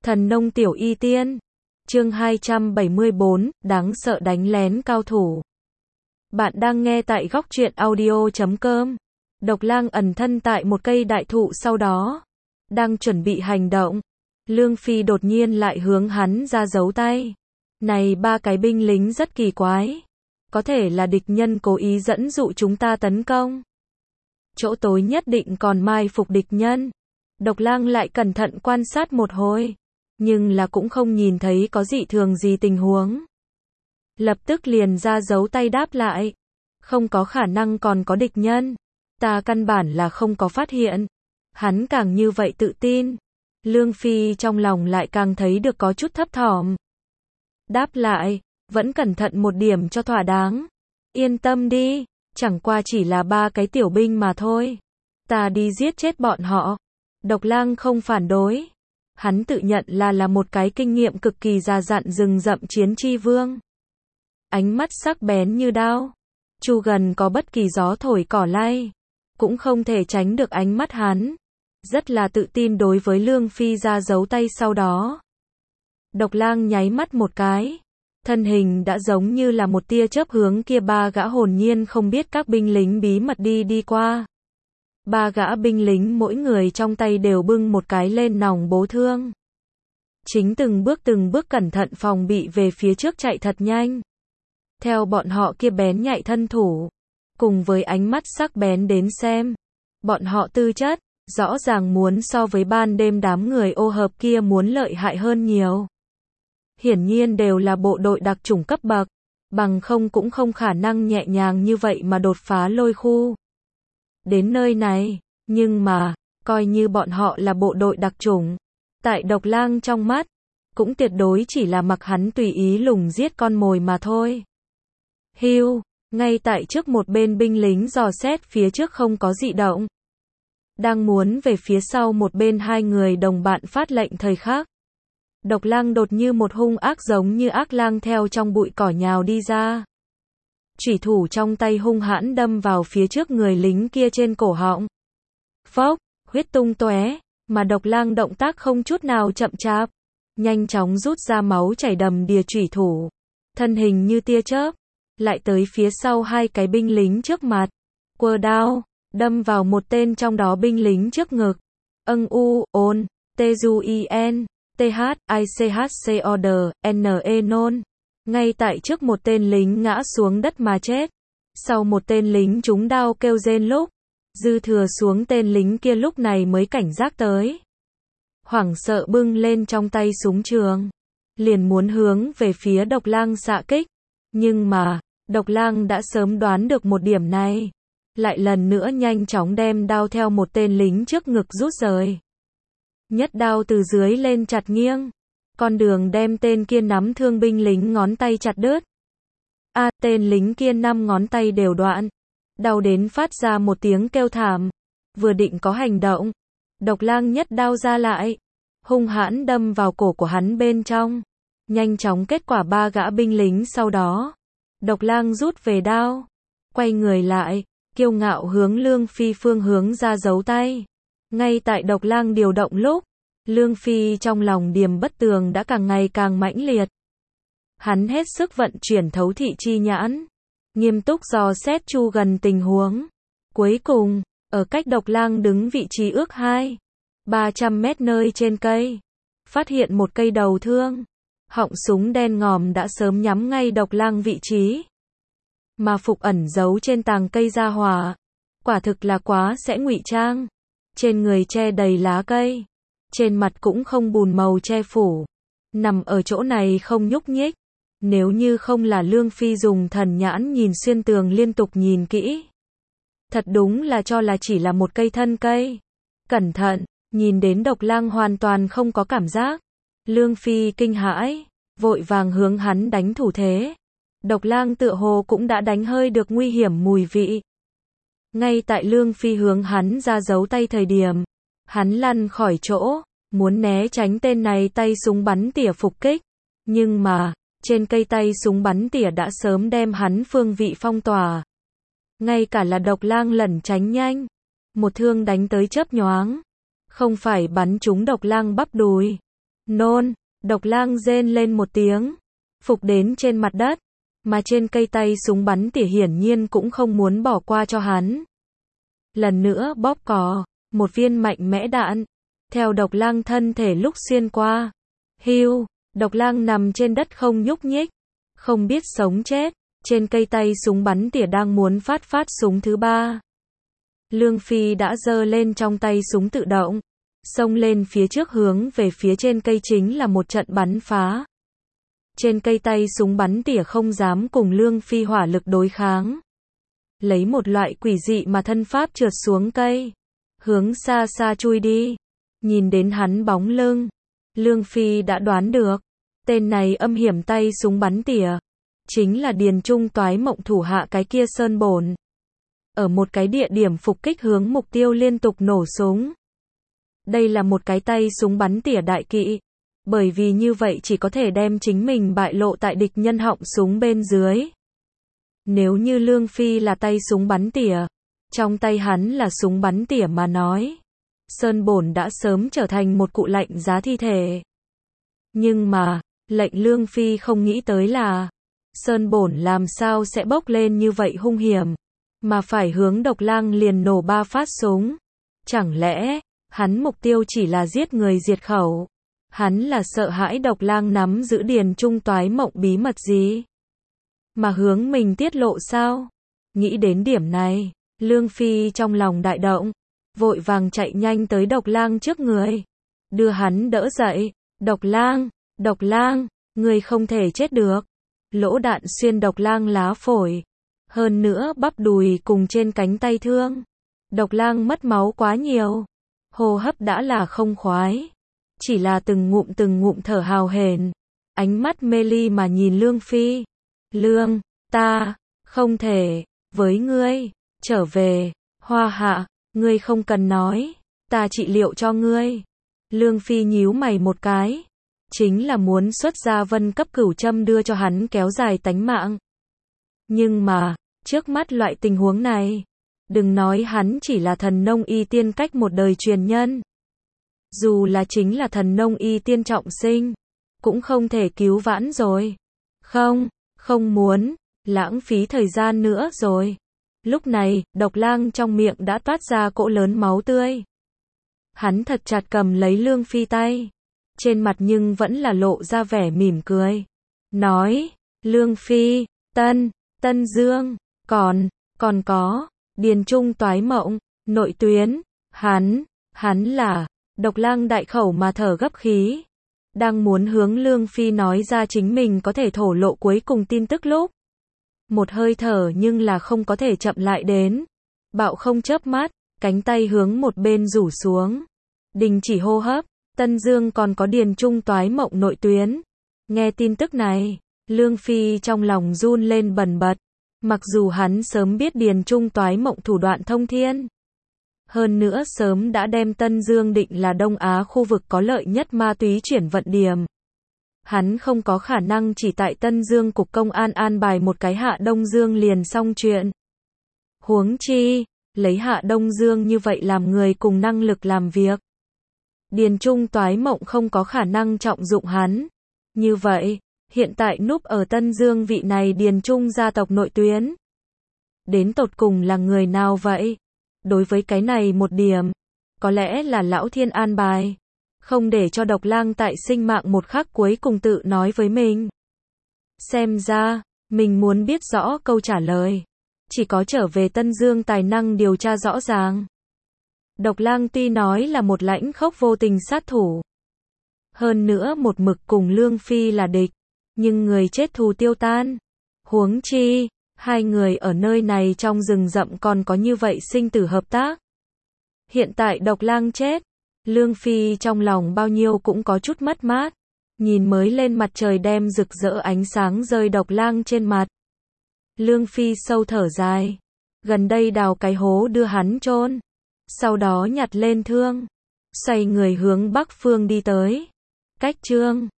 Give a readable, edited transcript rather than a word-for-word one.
Thần nông tiểu y tiên. Chương 274, đáng sợ đánh lén cao thủ. Bạn đang nghe tại góc truyện audio.com. Độc Lang ẩn thân tại một cây đại thụ sau đó, đang chuẩn bị hành động. Lương Phi đột nhiên lại hướng hắn ra giấu tay. Này, ba cái binh lính rất kỳ quái. Có thể là địch nhân cố ý dẫn dụ chúng ta tấn công. Chỗ tối nhất định còn mai phục địch nhân. Độc Lang lại cẩn thận quan sát một hồi, nhưng là cũng không nhìn thấy có dị thường gì tình huống. Lập tức liền ra giấu tay đáp lại. Không có khả năng còn có địch nhân. Ta căn bản là không có phát hiện. Hắn càng như vậy tự tin. Lương Phi trong lòng lại càng thấy được có chút thấp thỏm. Đáp lại, vẫn cẩn thận một điểm cho thỏa đáng. Yên tâm đi, chẳng qua chỉ là ba cái tiểu binh mà thôi. Ta đi giết chết bọn họ. Độc Lang không phản đối. Hắn tự nhận là một cái kinh nghiệm cực kỳ già dặn rừng rậm chiến chi vương. Ánh mắt sắc bén như đao. Chu gần có bất kỳ gió thổi cỏ lay, cũng không thể tránh được ánh mắt hắn. Rất là tự tin đối với Lương Phi ra giấu tay sau đó. Độc Lang nháy mắt một cái. Thân hình đã giống như là một tia chớp hướng kia ba gã hồn nhiên không biết các binh lính bí mật đi qua. Ba gã binh lính mỗi người trong tay đều bưng một cái lên nòng bố thương. Chính từng bước cẩn thận phòng bị về phía trước chạy thật nhanh. Theo bọn họ kia bén nhạy thân thủ, cùng với ánh mắt sắc bén đến xem, bọn họ tư chất, rõ ràng muốn so với ban đêm đám người ô hợp kia muốn lợi hại hơn nhiều. Hiển nhiên đều là bộ đội đặc chủng cấp bậc, bằng không cũng không khả năng nhẹ nhàng như vậy mà đột phá lôi khu. Đến nơi này, nhưng mà, coi như bọn họ là bộ đội đặc chủng, tại Độc Lang trong mắt, cũng tuyệt đối chỉ là mặc hắn tùy ý lùng giết con mồi mà thôi. Hưu, ngay tại trước một bên binh lính dò xét phía trước không có dị động. Đang muốn về phía sau một bên hai người đồng bạn phát lệnh thời khắc. Độc Lang đột như một hung ác giống như ác lang theo trong bụi cỏ nhào đi ra. Chủy thủ trong tay hung hãn đâm vào phía trước người lính kia trên cổ họng. Phốc, huyết tung tóe, mà Độc Lang động tác không chút nào chậm chạp, nhanh chóng rút ra máu chảy đầm đìa chủy thủ, thân hình như tia chớp, lại tới phía sau hai cái binh lính trước mặt, quơ đao, đâm vào một tên trong đó binh lính trước ngực. Ôn, Tuin, THICHCORD, nôn. Ngay tại trước một tên lính ngã xuống đất mà chết. Sau một tên lính trúng đao kêu rên lúc, dư thừa xuống tên lính kia lúc này mới cảnh giác tới. Hoảng sợ bưng lên trong tay súng trường, liền muốn hướng về phía Độc Lang xạ kích. Nhưng mà, Độc Lang đã sớm đoán được một điểm này. Lại lần nữa nhanh chóng đem đao theo một tên lính trước ngực rút rời. Nhất đao từ dưới lên chặt nghiêng. Con đường đem tên kia nắm thương binh lính ngón tay chặt đứt. Tên lính kia 5 ngón tay đều đoạn. Đau đến phát ra một tiếng kêu thảm. Vừa định có hành động, Độc Lang nhất đao ra lại, hung hãn đâm vào cổ của hắn bên trong. Nhanh chóng kết quả ba gã binh lính sau đó. Độc Lang rút về đao, quay người lại, kiêu ngạo hướng Lương Phi phương hướng ra giấu tay. Ngay tại Độc Lang điều động lúc, Lương Phi trong lòng điềm bất tường đã càng ngày càng mãnh liệt. Hắn hết sức vận chuyển thấu thị chi nhãn, nghiêm túc dò xét chu gần tình huống. Cuối cùng, ở cách Độc Lang đứng vị trí ước 300 mét nơi trên cây, phát hiện một cây đầu thương. Họng súng đen ngòm đã sớm nhắm ngay Độc Lang vị trí. Mà phục ẩn giấu trên tàng cây ra hỏa, quả thực là quá sẽ ngụy trang. Trên người che đầy lá cây, trên mặt cũng không bùn màu che phủ, nằm ở chỗ này không nhúc nhích. Nếu như không là Lương Phi dùng thần nhãn nhìn xuyên tường liên tục nhìn kỹ, thật đúng là cho là chỉ là một cây thân cây. Cẩn thận, nhìn đến Độc Lang hoàn toàn không có cảm giác. Lương Phi kinh hãi, vội vàng hướng hắn đánh thủ thế. Độc Lang tựa hồ cũng đã đánh hơi được nguy hiểm mùi vị. Ngay tại Lương Phi hướng hắn ra giấu tay thời điểm, hắn lăn khỏi chỗ, muốn né tránh tên này tay súng bắn tỉa phục kích. Nhưng mà, trên cây tay súng bắn tỉa đã sớm đem hắn phương vị phong tỏa. Ngay cả là Độc Lang lẩn tránh nhanh, một thương đánh tới chớp nhoáng, không phải bắn trúng Độc Lang bắp đùi, Nôn, độc lang rên lên một tiếng, phục đến trên mặt đất, mà trên cây tay súng bắn tỉa hiển nhiên cũng không muốn bỏ qua cho hắn. Lần nữa bóp cò, một viên mạnh mẽ đạn, theo độc lang thân thể lúc xuyên qua. Hưu, độc lang nằm trên đất không nhúc nhích, không biết sống chết, trên cây tay súng bắn tỉa đang muốn phát súng thứ ba. Lương Phi đã giơ lên trong tay súng tự động, xông lên phía trước hướng về phía trên cây chính là một trận bắn phá. Trên cây tay súng bắn tỉa không dám cùng Lương Phi hỏa lực đối kháng. Lấy một loại quỷ dị mà thân pháp trượt xuống cây, hướng xa xa chui đi. Nhìn đến hắn bóng lưng, Lương Phi đã đoán được, tên này âm hiểm tay súng bắn tỉa, chính là Điền Trung toái mộng thủ hạ cái kia Sơn Bổn. Ở một cái địa điểm phục kích hướng mục tiêu liên tục nổ súng. Đây là một cái tay súng bắn tỉa đại kỵ, bởi vì như vậy chỉ có thể đem chính mình bại lộ tại địch nhân họng súng bên dưới. Nếu như Lương Phi là tay súng bắn tỉa, trong tay hắn là súng bắn tỉa mà nói, Sơn Bổn đã sớm trở thành một cụ lạnh giá thi thể. Nhưng mà, lệnh Lương Phi không nghĩ tới là, Sơn Bổn làm sao sẽ bốc lên như vậy hung hiểm, mà phải hướng độc lang liền nổ 3 phát súng. Chẳng lẽ, hắn mục tiêu chỉ là giết người diệt khẩu? Hắn là sợ hãi độc lang nắm giữ Điền Trung toái mộng bí mật gì? Mà hướng mình tiết lộ sao? Nghĩ đến điểm này, Lương Phi trong lòng đại động, vội vàng chạy nhanh tới độc lang trước người, đưa hắn đỡ dậy. Độc lang, người không thể chết được. Lỗ đạn xuyên độc lang lá phổi, hơn nữa bắp đùi cùng trên cánh tay thương. Độc lang mất máu quá nhiều, hô hấp đã là không khoái, chỉ là từng ngụm thở hào hển, ánh mắt mê ly mà nhìn Lương Phi. Lương, ta không thể với ngươi trở về. Hoa Hạ, ngươi không cần nói, ta trị liệu cho ngươi. Lương Phi nhíu mày một cái, chính là muốn xuất ra Vân cấp cửu châm đưa cho hắn kéo dài tánh mạng. Nhưng mà, trước mắt loại tình huống này, đừng nói hắn chỉ là thần nông y tiên cách một đời truyền nhân. Dù là chính là thần nông y tiên trọng sinh, cũng không thể cứu vãn rồi. Không muốn, lãng phí thời gian nữa rồi. Lúc này, độc lang trong miệng đã toát ra cỗ lớn máu tươi. Hắn thật chặt cầm lấy Lương Phi tay, trên mặt nhưng vẫn là lộ ra vẻ mỉm cười. Nói, Lương Phi, Tân Dương, còn có, Điền Trung toái mộng, nội tuyến, hắn là, độc lang đại khẩu mà thở gấp khí. Đang muốn hướng Lương Phi nói ra chính mình có thể thổ lộ cuối cùng tin tức lúc. Một hơi thở nhưng là không có thể chậm lại đến. Bạo không chớp mắt, cánh tay hướng một bên rủ xuống. Đình chỉ hô hấp, Tân Dương còn có Điền Trung toái mộng nội tuyến. Nghe tin tức này, Lương Phi trong lòng run lên bần bật. Mặc dù hắn sớm biết Điền Trung toái mộng thủ đoạn thông thiên. Hơn nữa sớm đã đem Tân Dương định là Đông Á khu vực có lợi nhất ma túy chuyển vận điểm. Hắn không có khả năng chỉ tại Tân Dương cục công an an bài một cái Hạ Đông Dương liền xong chuyện. Huống chi, lấy Hạ Đông Dương như vậy làm người cùng năng lực làm việc. Điền Trung toái mộng không có khả năng trọng dụng hắn. Như vậy, hiện tại núp ở Tân Dương vị này Điền Trung gia tộc nội tuyến. Đến tột cùng là người nào vậy? Đối với cái này một điểm, có lẽ là Lão Thiên an bài. Không để cho độc lang tại sinh mạng một khắc cuối cùng tự nói với mình. Xem ra, mình muốn biết rõ câu trả lời. Chỉ có trở về Tân Dương tài năng điều tra rõ ràng. Độc lang tuy nói là một lãnh khốc vô tình sát thủ. Hơn nữa một mực cùng Lương Phi là địch. Nhưng người chết thù tiêu tan. Huống chi, hai người ở nơi này trong rừng rậm còn có như vậy sinh tử hợp tác. Hiện tại độc lang chết. Lương Phi trong lòng bao nhiêu cũng có chút mất mát. Nhìn mới lên mặt trời đem rực rỡ ánh sáng rơi độc lang trên mặt. Lương Phi sâu thở dài. Gần đây đào cái hố đưa hắn chôn. Sau đó nhặt lên thương. Xoay người hướng bắc phương đi tới. Cách Trương